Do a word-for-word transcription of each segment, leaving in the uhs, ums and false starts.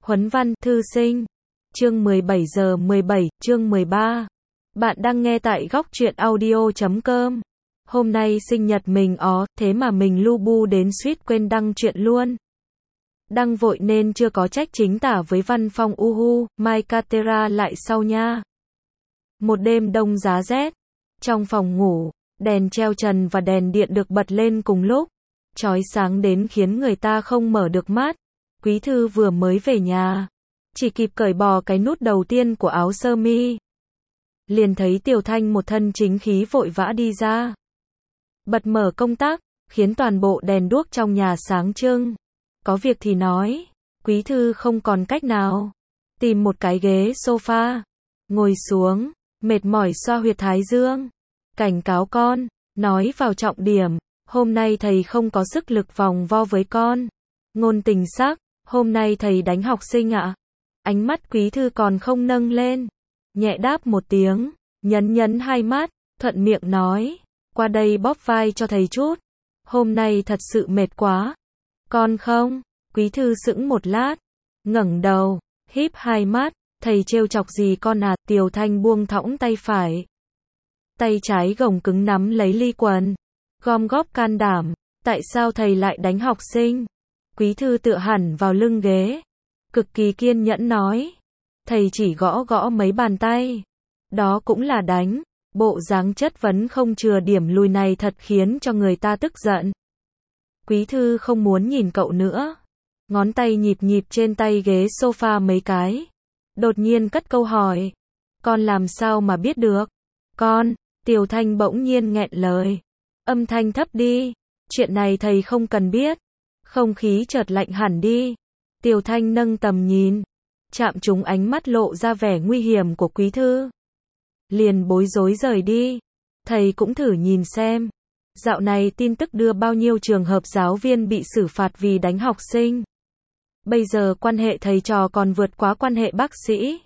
Huấn văn, thư sinh. Chương mười bảy giờ mười bảy, chương mười ba. Bạn đang nghe tại góc truyện audio chấm com. Hôm nay sinh nhật mình ó, thế mà mình lu bu đến suýt quên đăng chuyện luôn. Đăng vội nên chưa có trách chính tả với văn phong uhu, mai catera lại sau nha. Một đêm đông giá rét. Trong phòng ngủ, đèn treo trần và đèn điện được bật lên cùng lúc. Chói sáng đến khiến người ta không mở được mắt. Quý thư vừa mới về nhà. Chỉ kịp cởi bỏ cái nút đầu tiên của áo sơ mi. Liền thấy Tiểu Thanh một thân chính khí vội vã đi ra. Bật mở công tắc, khiến toàn bộ đèn đuốc trong nhà sáng trưng. Có việc thì nói. Quý thư không còn cách nào. Tìm một cái ghế sofa. Ngồi xuống, mệt mỏi xoa huyệt thái dương. Cảnh cáo con, nói vào trọng điểm. Hôm nay thầy không có sức lực vòng vo với con. Ngôn tình sắc, hôm nay thầy đánh học sinh ạ. À? Ánh mắt quý thư còn không nâng lên. Nhẹ đáp một tiếng, nhấn nhấn hai mắt, thuận miệng nói. Qua đây bóp vai cho thầy chút. Hôm nay thật sự mệt quá. Con không? Quý thư sững một lát. Ngẩng đầu, híp hai mắt. Thầy trêu chọc gì con à? Tiểu Thanh buông thõng tay phải. Tay trái gồng cứng nắm lấy ly quần. Gom góp can đảm. Tại sao thầy lại đánh học sinh? Quý thư tựa hẳn vào lưng ghế. Cực kỳ kiên nhẫn nói. Thầy chỉ gõ gõ mấy bàn tay. Đó cũng là đánh. Bộ dáng chất vấn không chừa điểm lùi này thật khiến cho người ta tức giận. Quý thư không muốn nhìn cậu nữa. Ngón tay nhịp nhịp trên tay ghế sofa mấy cái. Đột nhiên cất câu hỏi. Con làm sao mà biết được? Con, Tiểu Thanh bỗng nhiên nghẹn lời. Âm thanh thấp đi. Chuyện này thầy không cần biết. Không khí chợt lạnh hẳn đi. Tiểu Thanh nâng tầm nhìn. Chạm trúng ánh mắt lộ ra vẻ nguy hiểm của quý thư. Liền bối rối rời đi. Thầy cũng thử nhìn xem. Dạo này tin tức đưa bao nhiêu trường hợp giáo viên bị xử phạt vì đánh học sinh. Bây giờ quan hệ thầy trò còn vượt quá quan hệ bác sĩ.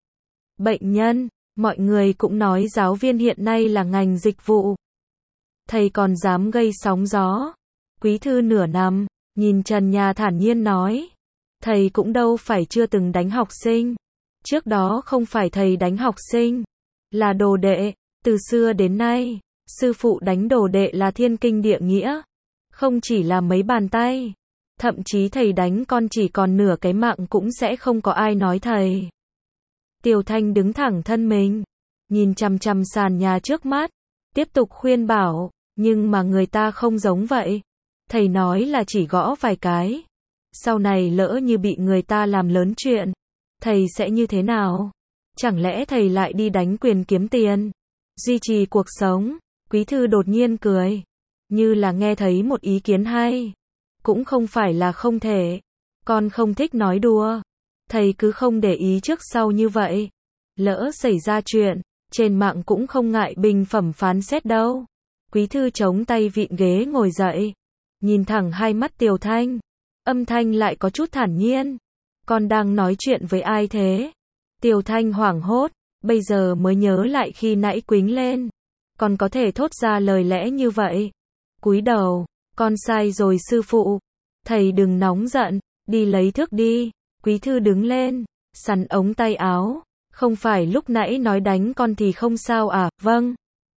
Bệnh nhân, mọi người cũng nói giáo viên hiện nay là ngành dịch vụ. Thầy còn dám gây sóng gió. Quý thư nửa nằm, nhìn trần nhà thản nhiên nói. Thầy cũng đâu phải chưa từng đánh học sinh. Trước đó không phải thầy đánh học sinh, là đồ đệ. Từ xưa đến nay, sư phụ đánh đồ đệ là thiên kinh địa nghĩa. Không chỉ là mấy bàn tay. Thậm chí thầy đánh con chỉ còn nửa cái mạng cũng sẽ không có ai nói thầy. Tiểu Thanh đứng thẳng thân mình. Nhìn chằm chằm sàn nhà trước mắt. Tiếp tục khuyên bảo. Nhưng mà người ta không giống vậy. Thầy nói là chỉ gõ vài cái. Sau này lỡ như bị người ta làm lớn chuyện. Thầy sẽ như thế nào? Chẳng lẽ thầy lại đi đánh quyền kiếm tiền? Duy trì cuộc sống. Quý thư đột nhiên cười. Như là nghe thấy một ý kiến hay. Cũng không phải là không thể. Con không thích nói đùa. Thầy cứ không để ý trước sau như vậy. Lỡ xảy ra chuyện, trên mạng cũng không ngại bình phẩm phán xét đâu. Quý thư chống tay vịn ghế ngồi dậy. Nhìn thẳng hai mắt Tiểu Thanh. Âm thanh lại có chút thản nhiên. Con đang nói chuyện với ai thế? Tiểu Thanh hoảng hốt. Bây giờ mới nhớ lại khi nãy quính lên. Con có thể thốt ra lời lẽ như vậy. Cúi đầu. Con sai rồi sư phụ. Thầy đừng nóng giận. Đi lấy thước đi. Quý thư đứng lên. Sắn ống tay áo. Không phải lúc nãy nói đánh con thì không sao à? Vâng.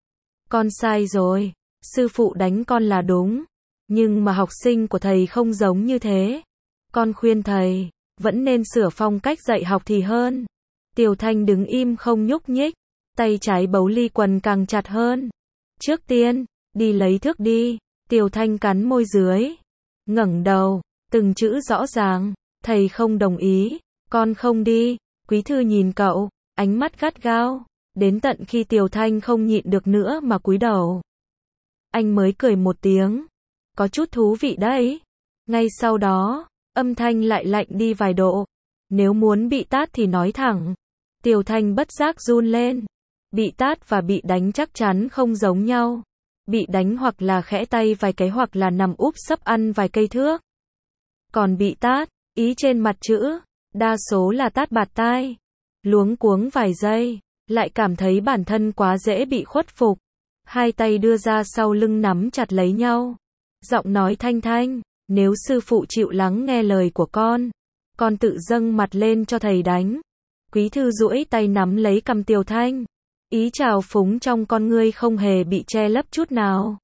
Con sai rồi. Sư phụ đánh con là đúng. Nhưng mà học sinh của thầy không giống như thế. Con khuyên thầy. Vẫn nên sửa phong cách dạy học thì hơn. Tiểu Thanh đứng im không nhúc nhích. Tay trái bấu ly quần càng chặt hơn. Trước tiên, đi lấy thước đi. Tiểu Thanh cắn môi dưới. Ngẩng đầu. Từng chữ rõ ràng. Thầy không đồng ý. Con không đi. Quý thư nhìn cậu. Ánh mắt gắt gao. Đến tận khi Tiểu Thanh không nhịn được nữa mà cúi đầu. Anh mới cười một tiếng. Có chút thú vị đấy. Ngay sau đó, âm thanh lại lạnh đi vài độ. Nếu muốn bị tát thì nói thẳng. Tiểu Thanh bất giác run lên. Bị tát và bị đánh chắc chắn không giống nhau. Bị đánh hoặc là khẽ tay vài cái hoặc là nằm úp sấp ăn vài cây thước. Còn bị tát, ý trên mặt chữ, đa số là tát bạt tai. Luống cuống vài giây, lại cảm thấy bản thân quá dễ bị khuất phục. Hai tay đưa ra sau lưng nắm chặt lấy nhau. Giọng nói thanh thanh, nếu sư phụ chịu lắng nghe lời của con, con tự dâng mặt lên cho thầy đánh. Quý thư duỗi tay nắm lấy cằm Tiểu Thanh. Ý trào phúng trong con ngươi không hề bị che lấp chút nào.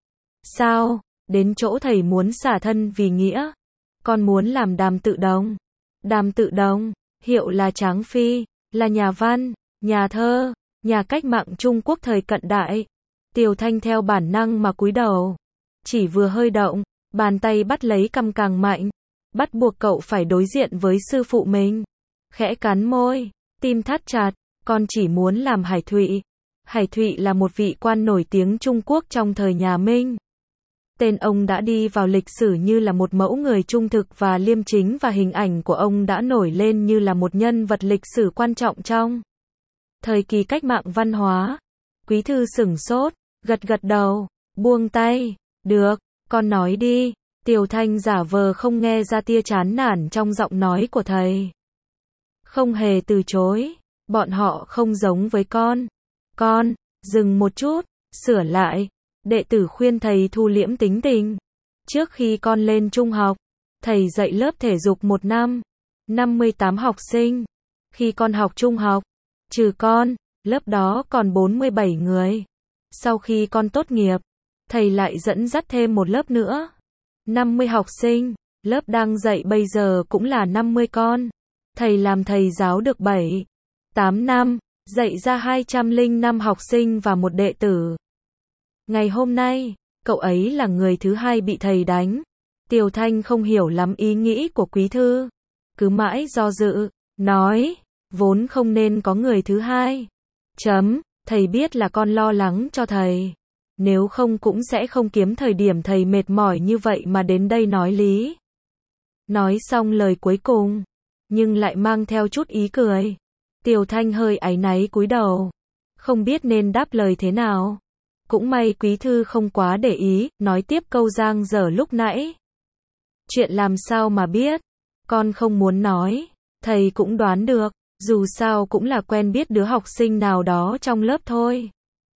Sao, đến chỗ thầy muốn xả thân vì nghĩa. Con muốn làm Đàm Tự Đồng. Đàm Tự Đồng, hiệu là Tráng Phi, là nhà văn, nhà thơ, nhà cách mạng Trung Quốc thời cận đại. Tiểu Thanh theo bản năng mà cúi đầu. Chỉ vừa hơi động, bàn tay bắt lấy cằm càng mạnh. Bắt buộc cậu phải đối diện với sư phụ mình. Khẽ cắn môi, tim thắt chặt, con chỉ muốn làm Hải Thụy. Hải Thụy là một vị quan nổi tiếng Trung Quốc trong thời nhà Minh. Tên ông đã đi vào lịch sử như là một mẫu người trung thực và liêm chính và hình ảnh của ông đã nổi lên như là một nhân vật lịch sử quan trọng trong thời kỳ cách mạng văn hóa. Quý thư sửng sốt, gật gật đầu, buông tay, được, con nói đi. Tiểu Thanh giả vờ không nghe ra tia chán nản trong giọng nói của thầy. Không hề từ chối, bọn họ không giống với con. Con, dừng một chút, sửa lại. Đệ tử khuyên thầy thu liễm tính tình. Trước khi con lên trung học, thầy dạy lớp thể dục một năm, năm mươi tám học sinh. Khi con học trung học, trừ con, lớp đó còn bốn mươi bảy người. Sau khi con tốt nghiệp, thầy lại dẫn dắt thêm một lớp nữa. năm mươi học sinh, lớp đang dạy bây giờ cũng là năm mươi con. Thầy làm thầy giáo được bảy, tám năm, dạy ra hai trăm lẻ năm học sinh và một đệ tử. Ngày hôm nay, cậu ấy là người thứ hai bị thầy đánh. Tiểu Thanh không hiểu lắm ý nghĩ của quý thư. Cứ mãi do dự, nói, vốn không nên có người thứ hai. Chấm, thầy biết là con lo lắng cho thầy. Nếu không cũng sẽ không kiếm thời điểm thầy mệt mỏi như vậy mà đến đây nói lý. Nói xong lời cuối cùng, nhưng lại mang theo chút ý cười. Tiểu Thanh hơi áy náy cúi đầu, không biết nên đáp lời thế nào. Cũng may quý thư không quá để ý, nói tiếp câu giang dở lúc nãy. Chuyện làm sao mà biết, con không muốn nói, thầy cũng đoán được, dù sao cũng là quen biết đứa học sinh nào đó trong lớp thôi.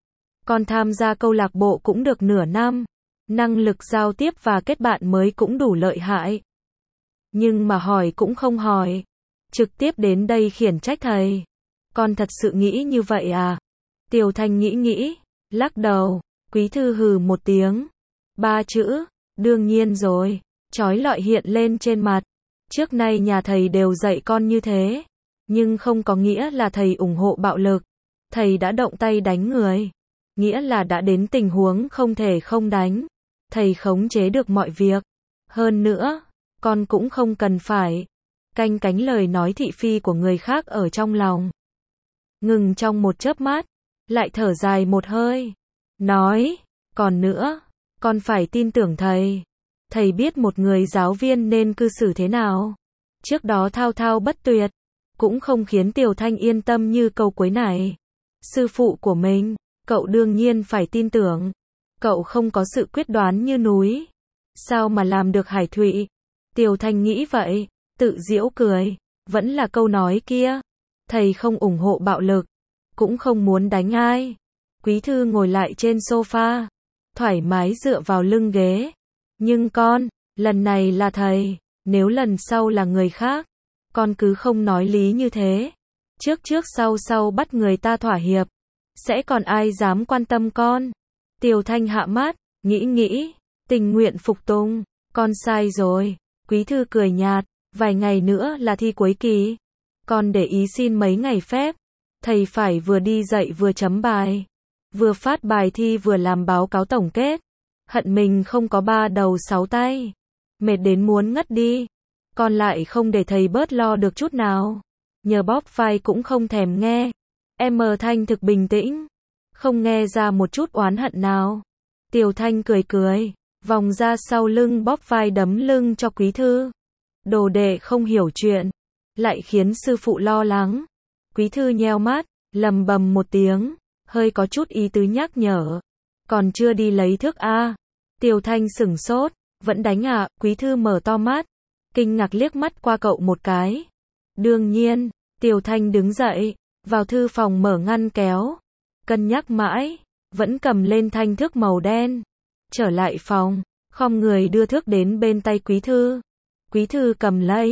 Con tham gia câu lạc bộ cũng được nửa năm, năng lực giao tiếp và kết bạn mới cũng đủ lợi hại. Nhưng mà hỏi cũng không hỏi, trực tiếp đến đây khiển trách thầy. Con thật sự nghĩ như vậy à? Tiểu Thanh nghĩ nghĩ, lắc đầu, quý thư hừ một tiếng. Ba chữ, đương nhiên rồi, chói lọi hiện lên trên mặt. Trước nay nhà thầy đều dạy con như thế, nhưng không có nghĩa là thầy ủng hộ bạo lực. Thầy đã động tay đánh người, nghĩa là đã đến tình huống không thể không đánh. Thầy khống chế được mọi việc. Hơn nữa, con cũng không cần phải canh cánh lời nói thị phi của người khác ở trong lòng. Ngừng trong một chớp mắt, lại thở dài một hơi, nói, còn nữa, con phải tin tưởng thầy. Thầy biết một người giáo viên nên cư xử thế nào. Trước đó thao thao bất tuyệt, cũng không khiến Tiểu Thanh yên tâm như câu cuối này. Sư phụ của mình, cậu đương nhiên phải tin tưởng. Cậu không có sự quyết đoán như núi, sao mà làm được Hải Thụy? Tiểu Thanh nghĩ vậy, tự giễu cười, vẫn là câu nói kia. Thầy không ủng hộ bạo lực, cũng không muốn đánh ai. Quý thư ngồi lại trên sofa, thoải mái dựa vào lưng ghế. Nhưng con, lần này là thầy, nếu lần sau là người khác, con cứ không nói lý như thế. Trước trước sau sau bắt người ta thỏa hiệp, sẽ còn ai dám quan tâm con? Tiểu Thanh hạ mắt, nghĩ nghĩ, tình nguyện phục tùng. Con sai rồi. Quý thư cười nhạt, vài ngày nữa là thi cuối kỳ. Con để ý xin mấy ngày phép. Thầy phải vừa đi dạy vừa chấm bài, vừa phát bài thi vừa làm báo cáo tổng kết. Hận mình không có ba đầu sáu tay, mệt đến muốn ngất đi. Con lại không để thầy bớt lo được chút nào. Nhờ bóp vai cũng không thèm nghe. Em mờ Thanh thực bình tĩnh, không nghe ra một chút oán hận nào. Tiểu Thanh cười cười, vòng ra sau lưng bóp vai đấm lưng cho quý thư. Đồ đệ không hiểu chuyện, lại khiến sư phụ lo lắng. Quý thư nheo mắt, lầm bầm một tiếng, hơi có chút ý tứ nhắc nhở. Còn chưa đi lấy thức a? Tiểu Thanh sửng sốt, vẫn đánh à? Quý thư mở to mắt, kinh ngạc liếc mắt qua cậu một cái. Đương nhiên. Tiểu Thanh đứng dậy, vào thư phòng mở ngăn kéo. Cân nhắc mãi, vẫn cầm lên thanh thước màu đen. Trở lại phòng, khom người đưa thước đến bên tay quý thư. Quý thư cầm lấy,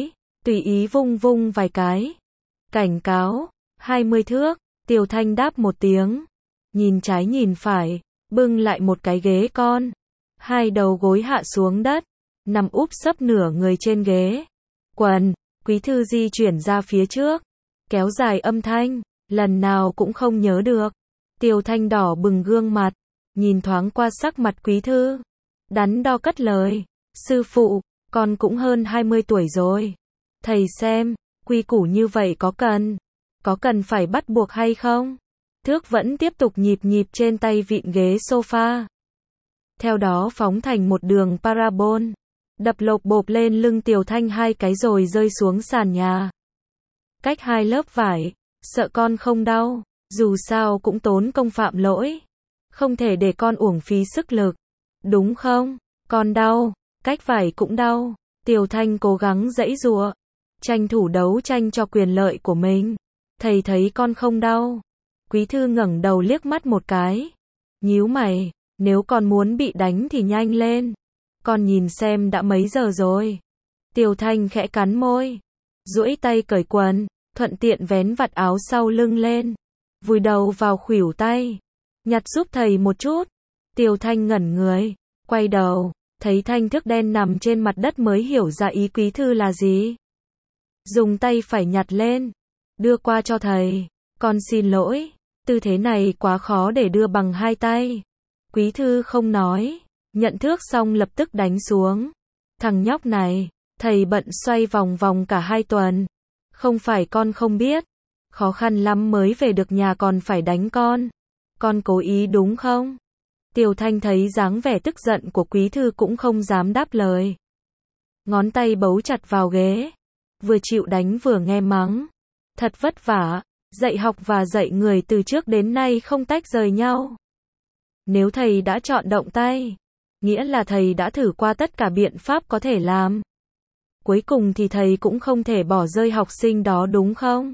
tùy ý vung vung vài cái. Cảnh cáo, hai mươi thước, Tiểu Thanh đáp một tiếng. Nhìn trái nhìn phải, bưng lại một cái ghế con. Hai đầu gối hạ xuống đất, nằm úp sấp nửa người trên ghế. Quần, Quý Thư di chuyển ra phía trước, kéo dài âm thanh, lần nào cũng không nhớ được. Tiểu Thanh đỏ bừng gương mặt, nhìn thoáng qua sắc mặt Quý Thư. Đắn đo cất lời, sư phụ, con cũng hơn hai mươi tuổi rồi. Thầy xem, quy củ như vậy có cần, có cần phải bắt buộc hay không? Thước vẫn tiếp tục nhịp nhịp trên tay vịn ghế sofa. Theo đó phóng thành một đường parabol, đập lộp bộp lên lưng Tiểu Thanh hai cái rồi rơi xuống sàn nhà. Cách hai lớp vải, sợ con không đau, dù sao cũng tốn công phạm lỗi. Không thể để con uổng phí sức lực, đúng không? Con đau, cách vải cũng đau. Tiểu Thanh cố gắng giãy giụa, tranh thủ đấu tranh cho quyền lợi của mình. Thầy thấy con không đau. Quý Thư ngẩng đầu liếc mắt một cái, nhíu mày, nếu con muốn bị đánh thì nhanh lên. Con nhìn xem đã mấy giờ rồi. Tiểu Thanh khẽ cắn môi, duỗi tay cởi quần, thuận tiện vén vạt áo sau lưng lên, vùi đầu vào khuỷu tay. Nhặt giúp thầy một chút. Tiểu Thanh ngẩn người, quay đầu, thấy thanh thước đen nằm trên mặt đất mới hiểu ra ý Quý Thư là gì. Dùng tay phải nhặt lên, đưa qua cho thầy. Con xin lỗi, tư thế này quá khó để đưa bằng hai tay. Quý Thư không nói, nhận thước xong lập tức đánh xuống. Thằng nhóc này, thầy bận xoay vòng vòng cả hai tuần. Không phải con không biết, khó khăn lắm mới về được nhà còn phải đánh con. Con cố ý đúng không? Tiểu Thanh thấy dáng vẻ tức giận của Quý Thư cũng không dám đáp lời. Ngón tay bấu chặt vào ghế, vừa chịu đánh vừa nghe mắng. Thật vất vả, dạy học và dạy người từ trước đến nay không tách rời nhau. Nếu thầy đã chọn động tay, nghĩa là thầy đã thử qua tất cả biện pháp có thể làm. Cuối cùng thì thầy cũng không thể bỏ rơi học sinh đó đúng không?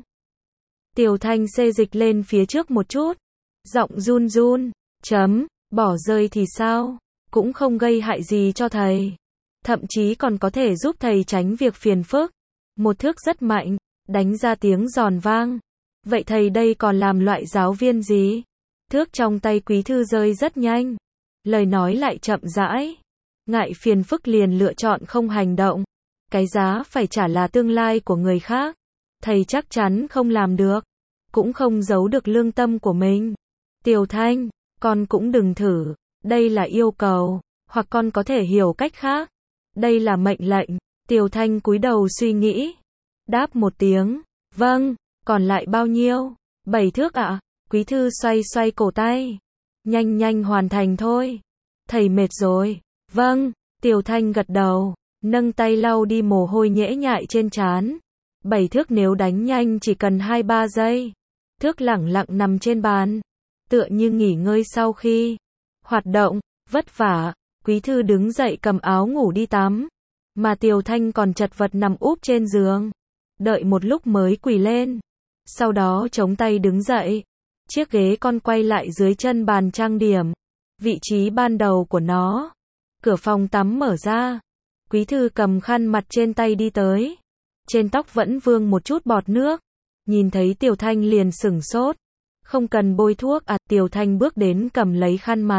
Tiểu Thanh xê dịch lên phía trước một chút, giọng run run, chấm, bỏ rơi thì sao? Cũng không gây hại gì cho thầy. Thậm chí còn có thể giúp thầy tránh việc phiền phức. Một thước rất mạnh, đánh ra tiếng giòn vang. Vậy thầy đây còn làm loại giáo viên gì? Thước trong tay Quý Thư rơi rất nhanh. Lời nói lại chậm rãi. Ngại phiền phức liền lựa chọn không hành động. Cái giá phải trả là tương lai của người khác. Thầy chắc chắn không làm được. Cũng không giấu được lương tâm của mình. Tiểu Thanh, con cũng đừng thử. Đây là yêu cầu. Hoặc con có thể hiểu cách khác. Đây là mệnh lệnh. Tiểu Thanh cúi đầu suy nghĩ. Đáp một tiếng. Vâng, còn lại bao nhiêu? Bảy thước ạ. À? Quý Thư xoay xoay cổ tay. Nhanh nhanh hoàn thành thôi. Thầy mệt rồi. Vâng, Tiểu Thanh gật đầu, nâng tay lau đi mồ hôi nhễ nhại trên trán. Bảy thước nếu đánh nhanh chỉ cần hai ba giây. Thước lẳng lặng nằm trên bàn, tựa như nghỉ ngơi sau khi hoạt động, vất vả. Quý Thư đứng dậy cầm áo ngủ đi tắm. Mà Tiểu Thanh còn chật vật nằm úp trên giường. Đợi một lúc mới quỳ lên. Sau đó chống tay đứng dậy. Chiếc ghế con quay lại dưới chân bàn trang điểm. Vị trí ban đầu của nó. Cửa phòng tắm mở ra. Quý Thư cầm khăn mặt trên tay đi tới. Trên tóc vẫn vương một chút bọt nước. Nhìn thấy Tiểu Thanh liền sửng sốt. Không cần bôi thuốc à? Tiểu Thanh bước đến cầm lấy khăn mặt.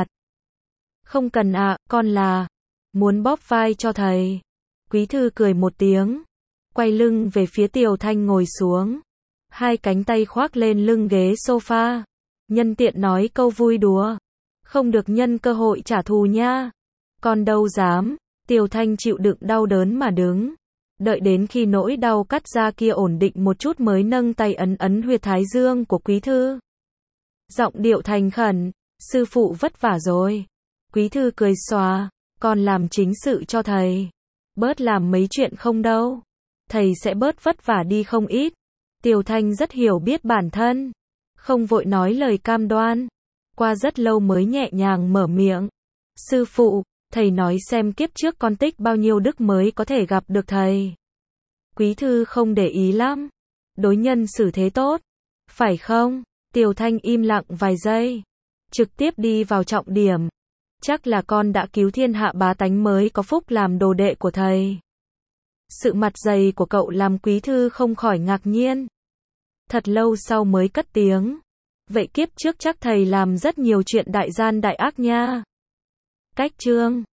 Không cần ạ, à, con là muốn bóp vai cho thầy. Quý Thư cười một tiếng. Quay lưng về phía Tiểu Thanh ngồi xuống. Hai cánh tay khoác lên lưng ghế sofa. Nhân tiện nói câu vui đùa. Không được nhân cơ hội trả thù nha. Con đâu dám. Tiểu Thanh chịu đựng đau đớn mà đứng. Đợi đến khi nỗi đau cắt da kia ổn định một chút mới nâng tay ấn ấn huyệt thái dương của Quý Thư. Giọng điệu thành khẩn. Sư phụ vất vả rồi. Quý Thư cười xòa. Con làm chính sự cho thầy. Bớt làm mấy chuyện không đâu. Thầy sẽ bớt vất vả đi không ít. Tiểu Thanh rất hiểu biết bản thân. Không vội nói lời cam đoan. Qua rất lâu mới nhẹ nhàng mở miệng. Sư phụ, thầy nói xem kiếp trước con tích bao nhiêu đức mới có thể gặp được thầy. Quý Thư không để ý lắm. Đối nhân xử thế tốt. Phải không? Tiểu Thanh im lặng vài giây. Trực tiếp đi vào trọng điểm. Chắc là con đã cứu thiên hạ bá tánh mới có phúc làm đồ đệ của thầy. Sự mặt dày của cậu làm Quý Thư không khỏi ngạc nhiên. Thật lâu sau mới cất tiếng. Vậy kiếp trước chắc thầy làm rất nhiều chuyện đại gian đại ác nha. Cách chương